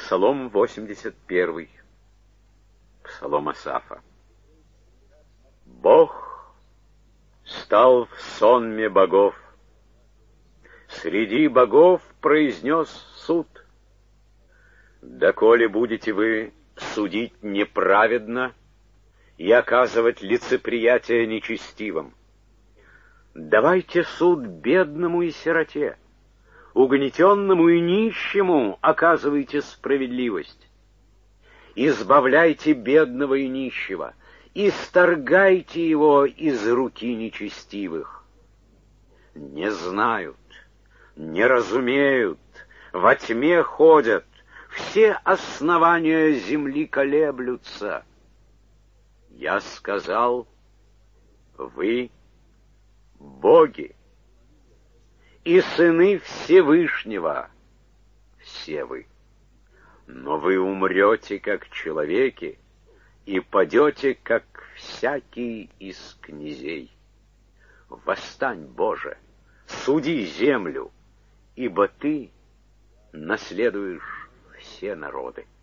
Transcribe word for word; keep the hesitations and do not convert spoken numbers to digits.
Псалом восемьдесят первый. Псалом Асафа. Бог стал в сонме богов. Среди богов произнес суд. Доколе будете вы судить неправедно и оказывать лицеприятие нечестивым? Давайте суд бедному и сироте, угнетенному и нищему оказывайте справедливость. Избавляйте бедного и нищего, исторгайте его из руки нечестивых. Не знают, не разумеют, во тьме ходят, все основания земли колеблются. Я сказал, вы боги и сыны Всевышнего, все вы. Но вы умрете, как человеки, и падете, как всякий из князей. Восстань, Боже, суди землю, ибо Ты наследуешь все народы.